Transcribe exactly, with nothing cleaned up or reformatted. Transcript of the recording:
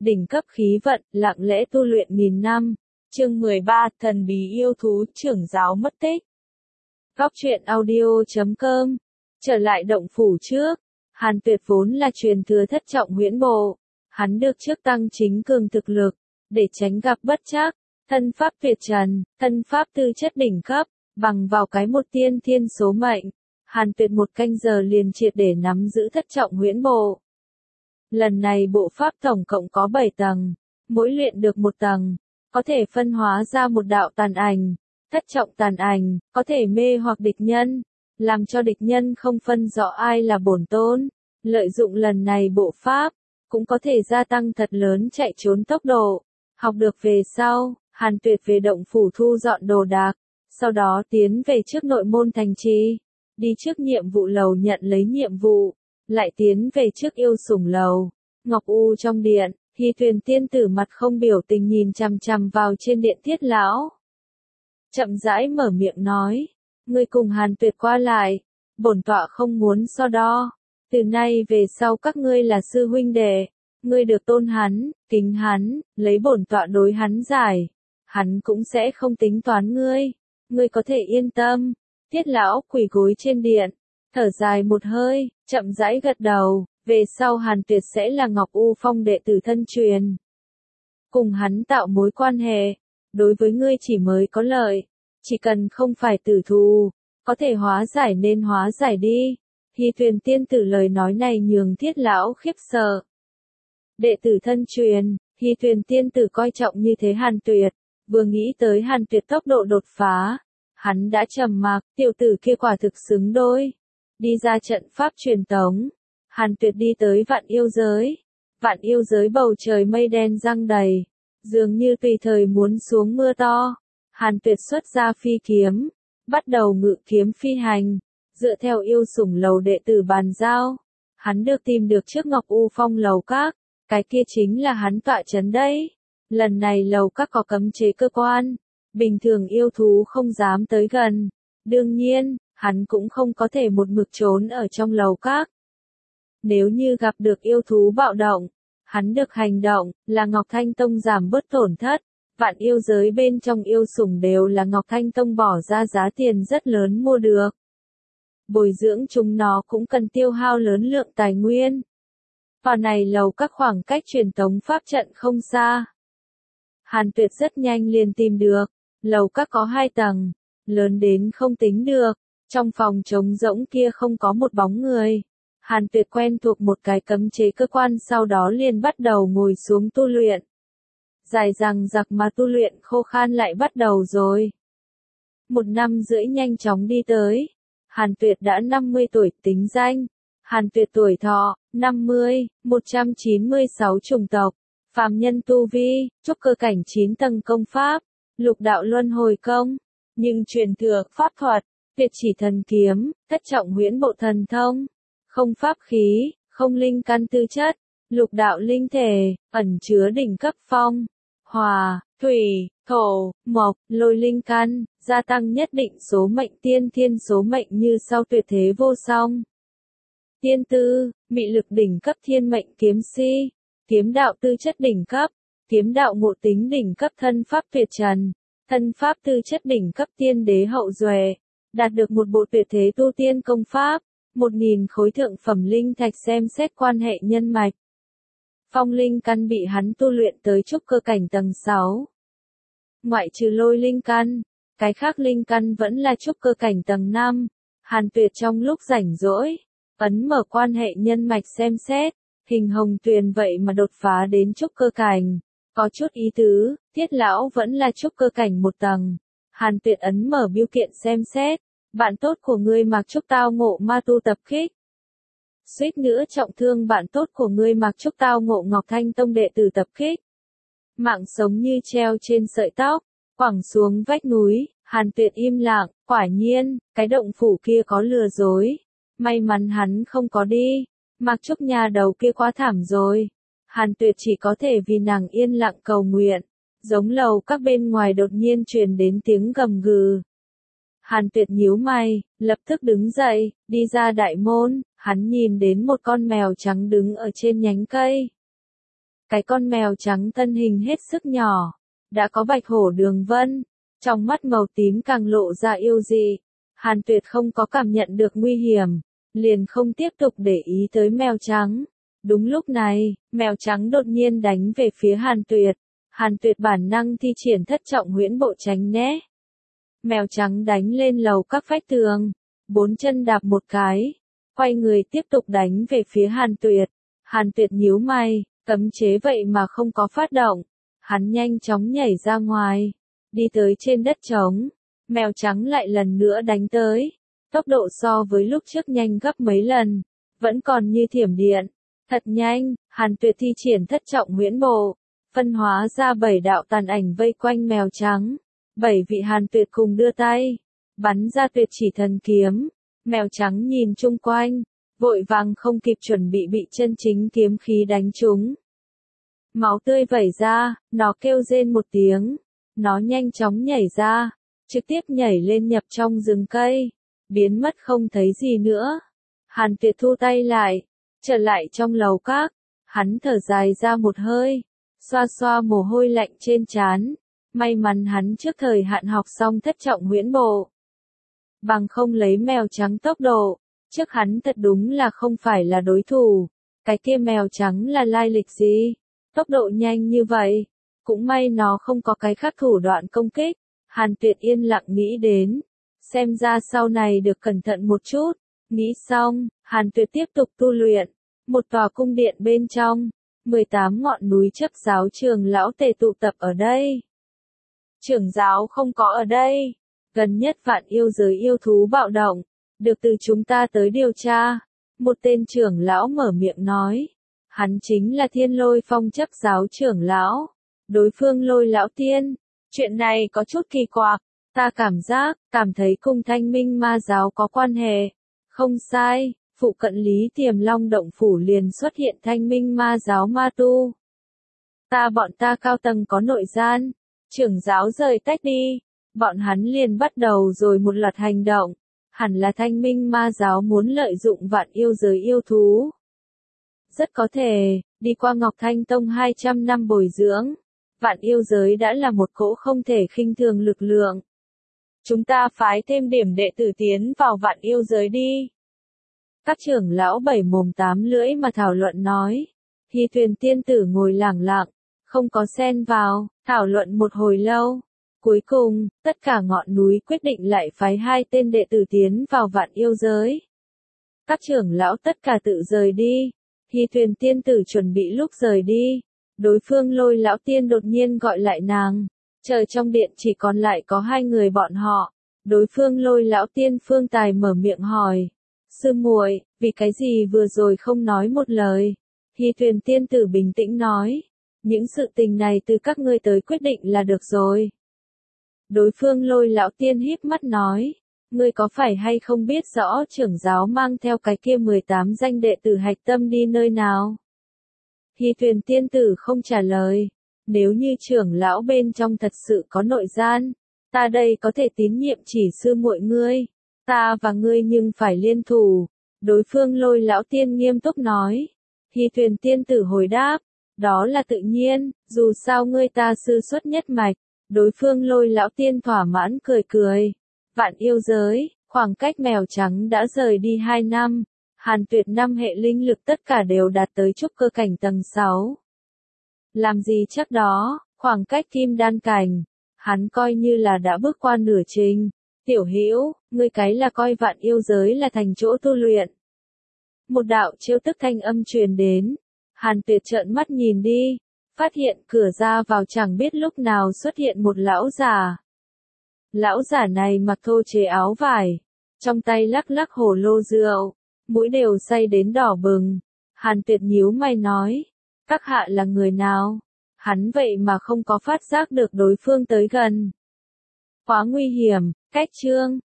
đỉnh cấp khí vận, lặng lẽ tu luyện nghìn năm. Chương mười ba, thần bí yêu thú, trưởng giáo mất tích. Góc truyện audio chấm com. Trở lại động phủ trước, Hàn Tuyệt vốn là truyền thừa thất trọng huyễn bộ, hắn được trước tăng chính cường thực lực, để tránh gặp bất trắc, thân pháp tuyệt trần, thân pháp tư chất đỉnh cấp, bằng vào cái một tiên thiên số mệnh, Hàn Tuyệt một canh giờ liền triệt để nắm giữ thất trọng huyễn bộ. Lần này bộ pháp tổng cộng có bảy tầng, mỗi luyện được một tầng, có thể phân hóa ra một đạo tàn ảnh, thất trọng tàn ảnh, có thể mê hoặc địch nhân, làm cho địch nhân không phân rõ ai là bổn tôn. Lợi dụng lần này bộ pháp, cũng có thể gia tăng thật lớn chạy trốn tốc độ. Học được về sau, Hàn Tuyệt về động phủ thu dọn đồ đạc, sau đó tiến về trước nội môn thành trì, đi trước nhiệm vụ lầu nhận lấy nhiệm vụ, lại tiến về trước yêu sủng lầu. Ngọc U trong điện, Hy Tuyền tiên tử mặt không biểu tình nhìn chằm chằm vào trên điện Thiết lão. Chậm rãi mở miệng nói, ngươi cùng Hàn Tuyệt qua lại, bổn tọa không muốn so đo, từ nay về sau các ngươi là sư huynh đệ, ngươi được tôn hắn, kính hắn, lấy bổn tọa đối hắn giải, hắn cũng sẽ không tính toán ngươi, ngươi có thể yên tâm. Thiết lão quỳ gối trên điện, thở dài một hơi, chậm rãi gật đầu, về sau Hàn Tuyệt sẽ là Ngọc U Phong đệ tử thân truyền. Cùng hắn tạo mối quan hệ, đối với ngươi chỉ mới có lợi, chỉ cần không phải tử thù, có thể hóa giải nên hóa giải đi. Hy Tuyền tiên tử lời nói này nhường Thiết lão khiếp sợ. Đệ tử thân truyền, Hy Tuyền tiên tử coi trọng như thế Hàn Tuyệt, vừa nghĩ tới Hàn Tuyệt tốc độ đột phá, hắn đã trầm mặc, tiểu tử kia quả thực xứng đôi. Đi ra trận pháp truyền tống, Hàn Tuyệt đi tới vạn yêu giới. Vạn yêu giới bầu trời mây đen giăng đầy, dường như tùy thời muốn xuống mưa to. Hàn Tuyệt xuất ra phi kiếm, bắt đầu ngự kiếm phi hành, dựa theo yêu sủng lầu đệ tử bàn giao. Hắn được tìm được trước Ngọc U Phong lầu các, cái kia chính là hắn tọa trấn đấy. Lần này lầu các có cấm chế cơ quan, bình thường yêu thú không dám tới gần. Đương nhiên, hắn cũng không có thể một mực trốn ở trong lầu các. Nếu như gặp được yêu thú bạo động, hắn được hành động, là Ngọc Thanh Tông giảm bớt tổn thất. Vạn yêu giới bên trong yêu sủng đều là Ngọc Thanh Tông bỏ ra giá tiền rất lớn mua được. Bồi dưỡng chúng nó cũng cần tiêu hao lớn lượng tài nguyên. Vào này lầu các khoảng cách truyền tống pháp trận không xa. Hàn Tuyệt rất nhanh liền tìm được, lầu các có hai tầng, lớn đến không tính được, trong phòng trống rỗng kia không có một bóng người. Hàn Tuyệt quen thuộc một cái cấm chế cơ quan sau đó liền bắt đầu ngồi xuống tu luyện. Dài dằng dặc mà tu luyện khô khan lại bắt đầu rồi. Một năm rưỡi nhanh chóng đi tới. Hàn Tuyệt đã năm mươi tuổi tính danh. Hàn Tuyệt tuổi thọ, năm mươi, một trăm chín mươi sáu chủng tộc. Phàm nhân tu vi, trúc cơ cảnh chín tầng công pháp, lục đạo luân hồi công. Nhưng truyền thừa pháp thuật, tuyệt chỉ thần kiếm, thất trọng huyễn bộ thần thông. Không pháp khí, không linh căn tư chất, lục đạo linh thể, ẩn chứa đỉnh cấp phong, hòa, thủy, thổ, mộc, lôi linh căn, gia tăng nhất định số mệnh tiên thiên số mệnh như sau tuyệt thế vô song. Tiên tư, mị lực đỉnh cấp thiên mệnh kiếm si, kiếm đạo tư chất đỉnh cấp, kiếm đạo ngộ tính đỉnh cấp thân pháp tuyệt trần, thân pháp tư chất đỉnh cấp tiên đế hậu duệ, đạt được một bộ tuyệt thế tu tiên công pháp. Một nghìn khối thượng phẩm linh thạch xem xét quan hệ nhân mạch. Phong linh căn bị hắn tu luyện tới trúc cơ cảnh tầng sáu. Ngoại trừ lôi linh căn, cái khác linh căn vẫn là trúc cơ cảnh tầng năm. Hàn Tuyệt trong lúc rảnh rỗi, ấn mở quan hệ nhân mạch xem xét, hình hồng tuyền vậy mà đột phá đến trúc cơ cảnh. Có chút ý tứ, Thiết lão vẫn là trúc cơ cảnh một tầng. Hàn Tuyệt ấn mở bưu kiện xem xét. Bạn tốt của ngươi mặc trúc tao ngộ ma tu tập kích. Suýt nữa trọng thương bạn tốt của ngươi mặc trúc tao ngộ Ngọc Thanh Tông đệ tử tập kích. Mạng sống như treo trên sợi tóc, quẳng xuống vách núi. Hàn Tuyệt im lặng, quả nhiên, cái động phủ kia có lừa dối. May mắn hắn không có đi, mặc trúc nhà đầu kia quá thảm rồi. Hàn Tuyệt chỉ có thể vì nàng yên lặng cầu nguyện. Giống lầu các bên ngoài đột nhiên truyền đến tiếng gầm gừ. Hàn Tuyệt nhíu mày, lập tức đứng dậy, đi ra đại môn, hắn nhìn đến một con mèo trắng đứng ở trên nhánh cây. Cái con mèo trắng thân hình hết sức nhỏ, đã có bạch hổ đường vân, trong mắt màu tím càng lộ ra yêu dị. Hàn Tuyệt không có cảm nhận được nguy hiểm, liền không tiếp tục để ý tới mèo trắng. Đúng lúc này, mèo trắng đột nhiên đánh về phía Hàn Tuyệt. Hàn Tuyệt bản năng thi triển thất trọng huyễn bộ tránh né. Mèo trắng đánh lên lầu các vách tường, bốn chân đạp một cái, quay người tiếp tục đánh về phía Hàn Tuyệt. Hàn Tuyệt nhíu mày, cấm chế vậy mà không có phát động. Hắn nhanh chóng nhảy ra ngoài, đi tới trên đất trống. Mèo trắng lại lần nữa đánh tới. Tốc độ so với lúc trước nhanh gấp mấy lần, vẫn còn như thiểm điện. Thật nhanh, Hàn Tuyệt thi triển thất trọng huyễn bộ, phân hóa ra bảy đạo tàn ảnh vây quanh mèo trắng. Bảy vị Hàn Tuyệt cùng đưa tay, bắn ra tuyệt chỉ thần kiếm. Mèo trắng nhìn chung quanh, vội vàng không kịp chuẩn bị bị chân chính kiếm khí đánh trúng. Máu tươi vẩy ra, nó kêu rên một tiếng. Nó nhanh chóng nhảy ra, trực tiếp nhảy lên nhập trong rừng cây, biến mất không thấy gì nữa. Hàn Tuyệt thu tay lại, trở lại trong lầu các, hắn thở dài ra một hơi, xoa xoa mồ hôi lạnh trên trán. May mắn hắn trước thời hạn học xong thất trọng huyễn bộ. Bằng không lấy mèo trắng tốc độ, trước hắn thật đúng là không phải là đối thủ. Cái kia mèo trắng là lai lịch gì? Tốc độ nhanh như vậy, cũng may nó không có cái khác thủ đoạn công kích. Hàn Tuyệt yên lặng nghĩ đến, xem ra sau này được cẩn thận một chút. Nghĩ xong, Hàn Tuyệt tiếp tục tu luyện. Một tòa cung điện bên trong, mười tám ngọn núi chấp giáo trường lão tề tụ tập ở đây. Trưởng giáo không có ở đây. Gần nhất vạn yêu giới yêu thú bạo động, được từ chúng ta tới điều tra. Một tên trưởng lão mở miệng nói. Hắn chính là Thiên Lôi Phong chấp giáo trưởng lão. Đối phương Lôi lão tiên. Chuyện này có chút kỳ quặc. Ta cảm giác, cảm thấy cùng Thanh Minh ma giáo có quan hệ. Không sai, phụ cận Lý Tiềm Long động phủ liền xuất hiện Thanh Minh ma giáo ma tu. Ta bọn ta cao tầng có nội gian. Trưởng giáo rời tách đi, bọn hắn liền bắt đầu rồi một loạt hành động. Hẳn là Thanh Minh ma giáo muốn lợi dụng vạn yêu giới yêu thú. Rất có thể, đi qua Ngọc Thanh Tông hai trăm năm bồi dưỡng, vạn yêu giới đã là một cỗ không thể khinh thường lực lượng. Chúng ta phái thêm điểm đệ tử tiến vào vạn yêu giới đi. Các trưởng lão bảy mồm tám lưỡi mà thảo luận nói. Hy Tuyền tiên tử ngồi lẳng lặng, không có xen vào, thảo luận một hồi lâu. Cuối cùng, tất cả ngọn núi quyết định lại phái hai tên đệ tử tiến vào vạn yêu giới. Các trưởng lão tất cả tự rời đi. Hy Tuyền tiên tử chuẩn bị lúc rời đi. Đối phương Lôi lão tiên đột nhiên gọi lại nàng. Trời trong điện chỉ còn lại có hai người bọn họ. Đối phương Lôi lão tiên Phương Tài mở miệng hỏi. Sư muội, vì cái gì vừa rồi không nói một lời? Hy Tuyền tiên tử bình tĩnh nói. Những sự tình này từ các ngươi tới quyết định là được rồi. Đối phương Lôi lão tiên híp mắt nói. Ngươi có phải hay không biết rõ trưởng giáo mang theo cái kia mười tám danh đệ tử hạch tâm đi nơi nào? Hy Tuyền tiên tử không trả lời. Nếu như trưởng lão bên trong thật sự có nội gian, ta đây có thể tín nhiệm chỉ sư muội ngươi. Ta và ngươi nhưng phải liên thủ. Đối phương Lôi lão tiên nghiêm túc nói. Hy Tuyền tiên tử hồi đáp. Đó là tự nhiên, dù sao ngươi ta sư xuất nhất mạch. Đối phương Lôi lão tiên thỏa mãn cười cười. Vạn yêu giới, khoảng cách mèo trắng đã rời đi hai năm. Hàn Tuyệt năm hệ linh lực tất cả đều đạt tới trúc cơ cảnh tầng sáu. Làm gì chắc đó, khoảng cách kim đan cảnh, hắn coi như là đã bước qua nửa trình. Tiểu Hữu, ngươi cái là coi vạn yêu giới là thành chỗ tu luyện. Một đạo chiêu tức thanh âm truyền đến. Hàn Tuyệt trợn mắt nhìn đi, phát hiện cửa ra vào chẳng biết lúc nào xuất hiện một lão già. Lão giả này mặc thô chế áo vải, trong tay lắc lắc hồ lô rượu, mũi đều say đến đỏ bừng. Hàn Tuyệt nhíu mày nói, các hạ là người nào? Hắn vậy mà không có phát giác được đối phương tới gần. Quá nguy hiểm, cách chương.